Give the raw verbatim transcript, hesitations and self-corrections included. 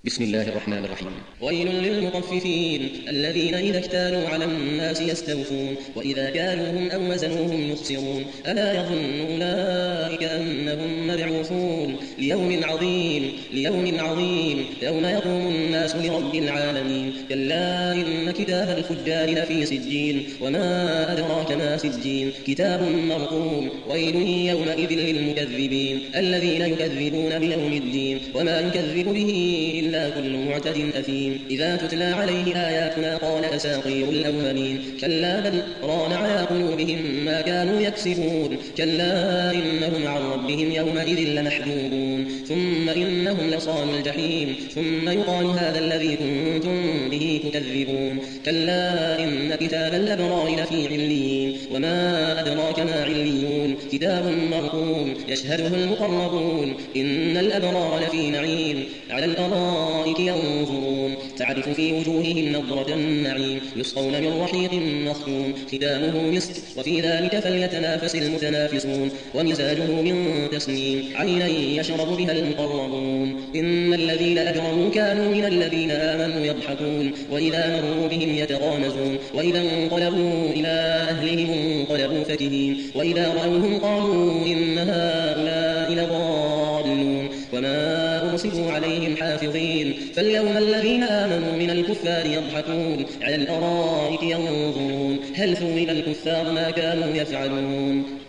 بسم الله الرحمن الرحيم. ويل للمطففين الذين إذا اكتالوا على الناس يستوفون وإذا كالوهم أو وزنوهم يخسرون ألا يظن أولئك أنهم مبعوثون ليوم عظيم ليوم عظيم يوم يقوم الناس لرب العالمين. كلا إن كتاب الفجار لفي سجين وما أدراك ما سجين كتاب مرقوم. ويل يومئذ للمكذبين الذين يكذبون بيوم الدين وما يكذب به إلا كل معتد أثيم. إذا تتلى عليه آياتنا قال أساطير الأولين كلا بل ران على قلوبهم ما كانوا يكسبون. كلا إنهم عن ربهم يومئذ لمحجوبون ثم إنهم لصالوا الجحيم ثم يقال هذا الذي كنتم به تكذبون. كلا إن كتاب الأبرار لفي عليين وما أدراك ما عليون كتاب مرقوم يشهده المقربون. إن الأبرار لفي نعيم على الأرائك ينظرون تعرف في وجوههم نضرة النعيم يسقون من رحيق مختوم ختامه مسك وفي ذلك فليتنافس المتنافسون ومزاجه من تسنيم عينا يشرب بها المقربون. إن الذين أجرموا كانوا من الذين آمنوا يضحكون وإذا مروا بهم يتغامزون وإذا انقلبوا إلى أهلهم انقلبوا فكهين وإذا رأوهم قالوا إن هؤلاء لضالون وما أرسلوا عليهم حافظين. فاليوم الذين آمنوا من الكفار يضحكون على الأرائك ينظرون هل ثوب الكفار ما كانوا يفعلون.